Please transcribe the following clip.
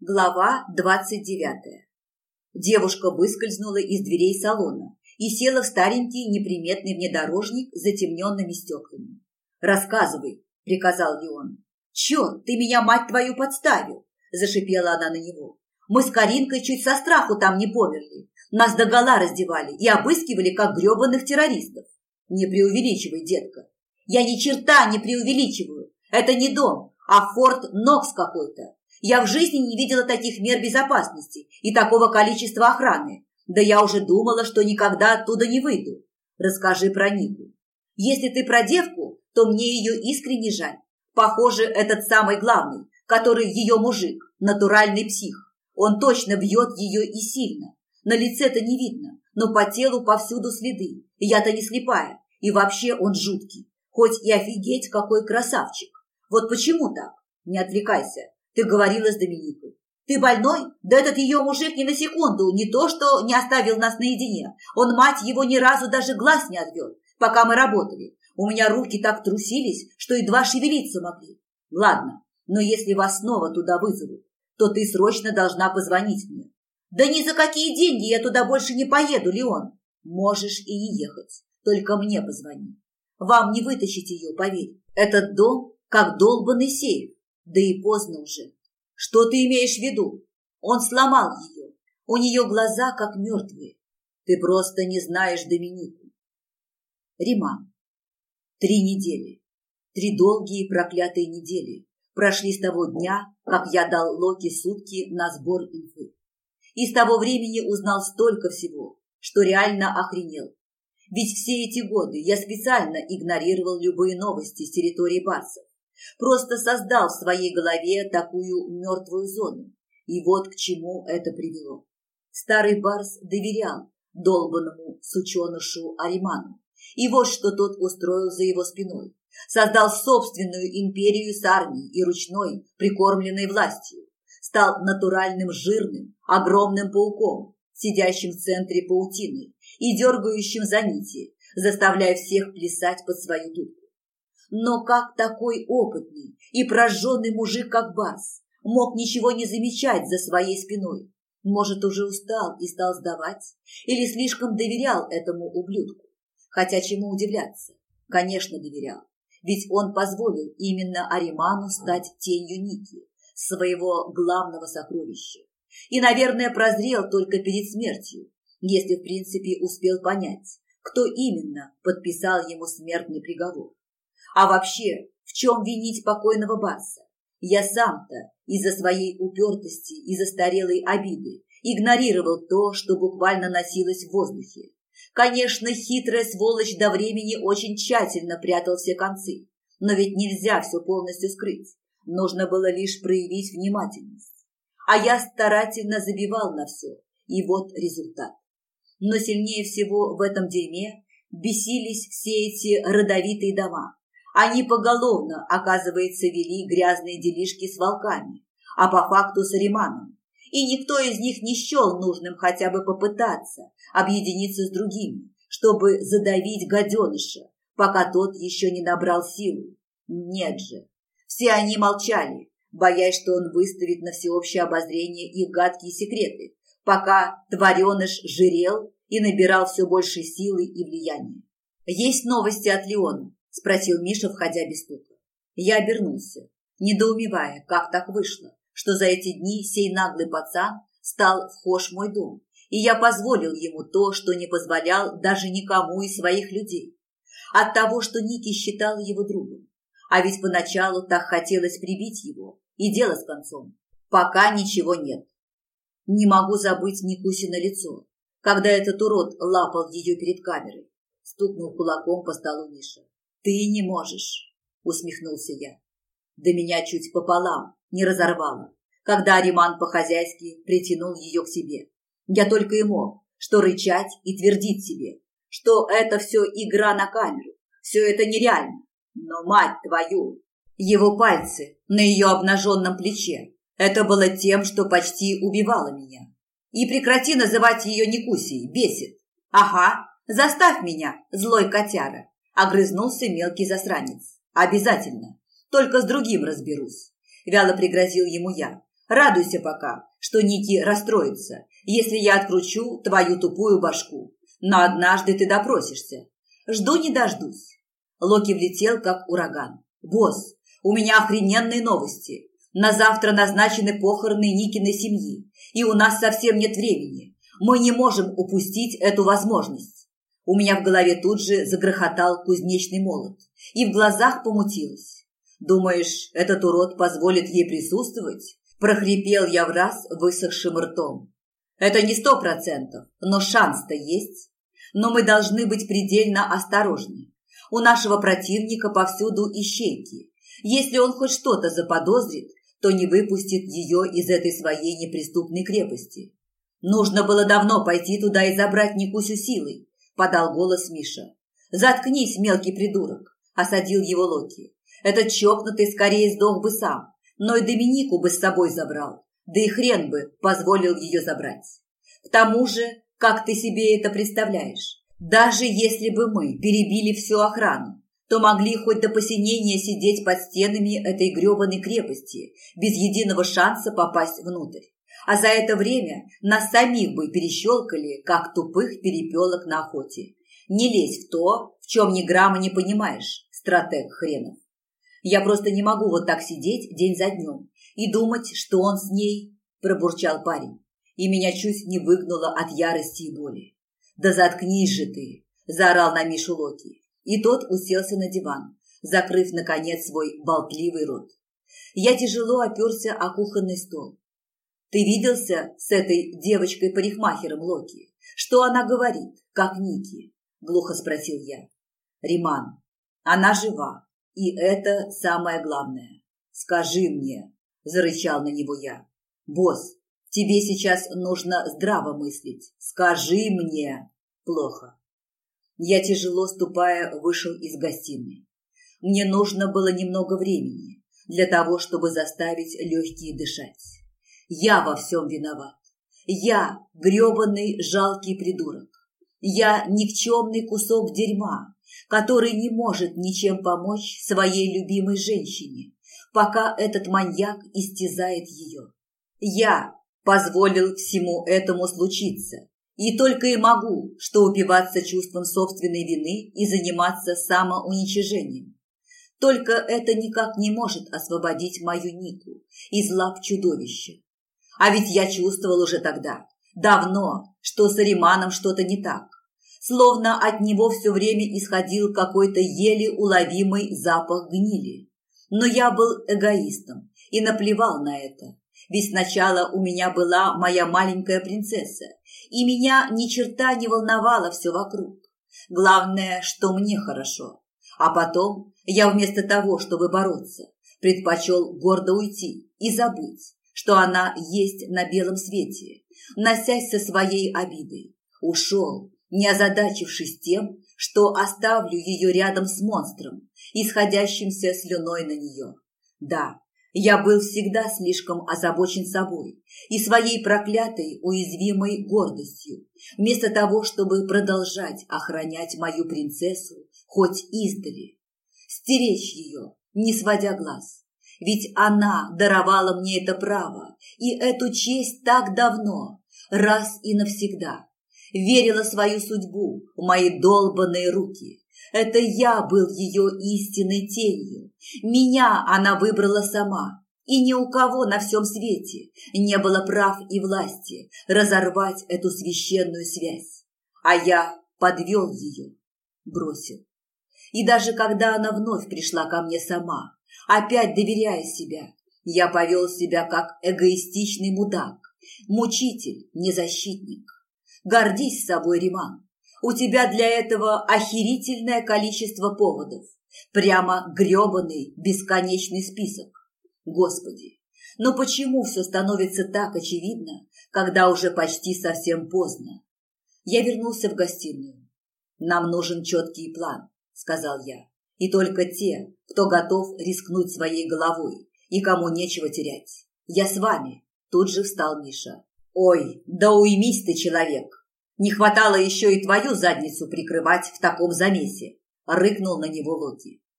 Глава 29. Девушка выскользнула из дверей салона и села в старенький неприметный внедорожник с затемненными стеклами. «Рассказывай», – приказал Леон. «Черт, ты меня, мать твою, подставил!» – зашипела она на него. «Мы с Каринкой чуть со страху там не померли. Нас догола раздевали и обыскивали, как гребаных террористов. Не преувеличивай, детка». «Я ни черта не преувеличиваю. Это не дом, а Форт Нокс какой-то. Я в жизни не видела таких мер безопасности и такого количества охраны. Да я уже думала, что никогда оттуда не выйду. Расскажи про Нику. Если ты про девку, то мне ее искренне жаль. Похоже, этот самый главный, который ее мужик, натуральный псих. Он точно бьет ее и сильно. На лице-то не видно, но по телу повсюду следы. Я-то не слепая. И вообще он жуткий. Хоть и офигеть, какой красавчик. Вот почему так? Не отвлекайся. Ты говорила с Доминикой. Ты больной? Да этот ее мужик ни на секунду не то, что не оставил нас наедине. Он, мать его, ни разу даже глаз не отвел, пока мы работали. У меня руки так трусились, что едва шевелиться могли. Ладно, но если вас снова туда вызовут, то ты срочно должна позвонить мне. Да ни за какие деньги я туда больше не поеду, Леон. Можешь и не ехать, только мне позвони. Вам не вытащить ее, поверь. Этот дом как долбанный сейф. Да и поздно уже. Что ты имеешь в виду? Он сломал ее. У нее глаза как мертвые. Ты просто не знаешь Доминику. Риман. 3 недели. 3 долгие проклятые недели прошли с того дня, как я дал Локи сутки на сбор инфы. И с того времени узнал столько всего, что реально охренел. Ведь все эти годы я специально игнорировал любые новости с территории Барсов. Просто создал в своей голове такую мертвую зону. И вот к чему это привело. Старый Барс доверял долбанному сученышу Ариману. И вот что тот устроил за его спиной. Создал собственную империю с армией и ручной, прикормленной властью. Стал натуральным жирным, огромным пауком, сидящим в центре паутины и дергающим за нити, заставляя всех плясать под свою дудку. Но как такой опытный и прожженный мужик, как Барс, мог ничего не замечать за своей спиной? Может, уже устал и стал сдавать? Или слишком доверял этому ублюдку? Хотя чему удивляться? Конечно, доверял. Ведь он позволил именно Ариману стать тенью Ники, своего главного сокровища. И, наверное, прозрел только перед смертью, если, в принципе, успел понять, кто именно подписал ему смертный приговор. А вообще, в чем винить покойного Барса? Я сам-то из-за своей упертости и застарелой обиды игнорировал то, что буквально носилось в воздухе. Конечно, хитрая сволочь до времени очень тщательно прятал все концы, но ведь нельзя все полностью скрыть. Нужно было лишь проявить внимательность. А я старательно забивал на все, и вот результат. Но сильнее всего в этом дерьме бесились все эти родовитые дома. Они поголовно, оказывается, вели грязные делишки с волками, а по факту с Ариманом. И никто из них не счел нужным хотя бы попытаться объединиться с другими, чтобы задавить гаденыша, пока тот еще не набрал силу. Нет же. Все они молчали, боясь, что он выставит на всеобщее обозрение их гадкие секреты, пока твареныш жирел и набирал все больше силы и влияния. «Есть новости от Леона?» – спросил Миша, входя без стука. Я обернулся, недоумевая, как так вышло, что за эти дни сей наглый пацан стал вхож в мой дом, и я позволил ему то, что не позволял даже никому из своих людей. От того, что Ники считал его другом. А ведь поначалу так хотелось прибить его, и дело с концом. Пока ничего нет. Не могу забыть Никусино лицо, когда этот урод лапал ее перед камерой. Стукнул кулаком по столу Миша. «Ты не можешь», — усмехнулся я. Да меня чуть пополам не разорвало, когда Ариман по-хозяйски притянул ее к себе. Я только и мог, что рычать и твердить себе, что это все игра на камеру, все это нереально. Но, мать твою, его пальцы на ее обнаженном плече, это было тем, что почти убивало меня. И прекрати называть ее Никусей, бесит. Ага, заставь меня, злой котяра, огрызнулся мелкий засранец. Обязательно, только с другим разберусь, вяло пригрозил ему я, Радуйся пока, что Ники расстроится, если я откручу твою тупую башку. Но однажды ты допросишься. Жду не дождусь». Локи влетел, как ураган. «Босс, у меня охрененные новости. На завтра назначены похороны Никиной семьи, и у нас совсем нет времени. Мы не можем упустить эту возможность». У меня в голове тут же загрохотал кузнечный молот, и в глазах помутилось. «Думаешь, этот урод позволит ей присутствовать?» – прохрипел я враз высохшим ртом. «Это не 100%, но шанс-то есть. Но мы должны быть предельно осторожны. У нашего противника повсюду ищейки. Если он хоть что-то заподозрит, то не выпустит ее из этой своей неприступной крепости. Нужно было давно пойти туда и забрать Никусю силой», – подал голос Миша. «Заткнись, мелкий придурок», – осадил его Локи. «Этот чокнутый скорее сдох бы сам, но и Доминику бы с собой забрал, да и хрен бы позволил ее забрать. К тому же, как ты себе это представляешь, даже если бы мы перебили всю охрану, то могли хоть до посинения сидеть под стенами этой гребаной крепости, без единого шанса попасть внутрь. А за это время нас самих бы перещелкали, как тупых перепелок на охоте. Не лезь в то, в чем ни грамма не понимаешь, стратег хренов. Я просто не могу вот так сидеть день за днем и думать, что он с ней», – пробурчал парень, и меня чуть не выгнуло от ярости и боли. «Да заткнись же ты!» – заорал на Мишу Локи, и тот уселся на диван, закрыв, наконец, свой болтливый рот. Я тяжело оперся о кухонный стол. «Ты виделся с этой девочкой-парикмахером, Локи? Что она говорит, как Ники?» – глухо спросил я. «Риман, она жива. И это самое главное. Скажи мне», – зарычал на него я. «Босс, тебе сейчас нужно здраво мыслить. Скажи мне». «Плохо». Я, тяжело ступая, вышел из гостиной. Мне нужно было немного времени для того, чтобы заставить легкие дышать. Я во всем виноват. Я гребаный жалкий придурок. Я никчемный кусок дерьма, который не может ничем помочь своей любимой женщине, пока этот маньяк истязает ее. Я позволил всему этому случиться, и только и могу, что упиваться чувством собственной вины и заниматься самоуничижением. Только это никак не может освободить мою Нику из лап чудовища. А ведь я чувствовал уже тогда, давно, что с Риманом что-то не так. Словно от него все время исходил какой-то еле уловимый запах гнили. Но я был эгоистом и наплевал на это. Ведь сначала у меня была моя маленькая принцесса, и меня ни черта не волновало все вокруг. Главное, что мне хорошо. А потом я вместо того, чтобы бороться, предпочел гордо уйти и забыть, что она есть на белом свете, носясь со своей обидой. Ушел, не озадачившись тем, что оставлю ее рядом с монстром, исходящимся слюной на нее. Да, я был всегда слишком озабочен собой и своей проклятой уязвимой гордостью, вместо того, чтобы продолжать охранять мою принцессу хоть издали, стеречь ее, не сводя глаз. Ведь она даровала мне это право и эту честь так давно, раз и навсегда. Верила свою судьбу в мои долбаные руки. Это я был ее истинной тенью. Меня она выбрала сама. И ни у кого на всем свете не было прав и власти разорвать эту священную связь. А я подвел ее, бросил. И даже когда она вновь пришла ко мне сама, опять доверяя себя, я повел себя как эгоистичный мудак, мучитель, незащитник. Гордись собой, Риман. У тебя для этого охерительное количество поводов. Прямо гребаный бесконечный список. Господи, но почему все становится так очевидно, когда уже почти совсем поздно? Я вернулся в гостиную. «Нам нужен четкий план», – сказал я. «И только те, кто готов рискнуть своей головой и кому нечего терять. Я с вами», – тут же встал Миша. «Ой, да уймись ты, человек! Не хватало еще и твою задницу прикрывать в таком замесе!» – рыкнул на него Локи.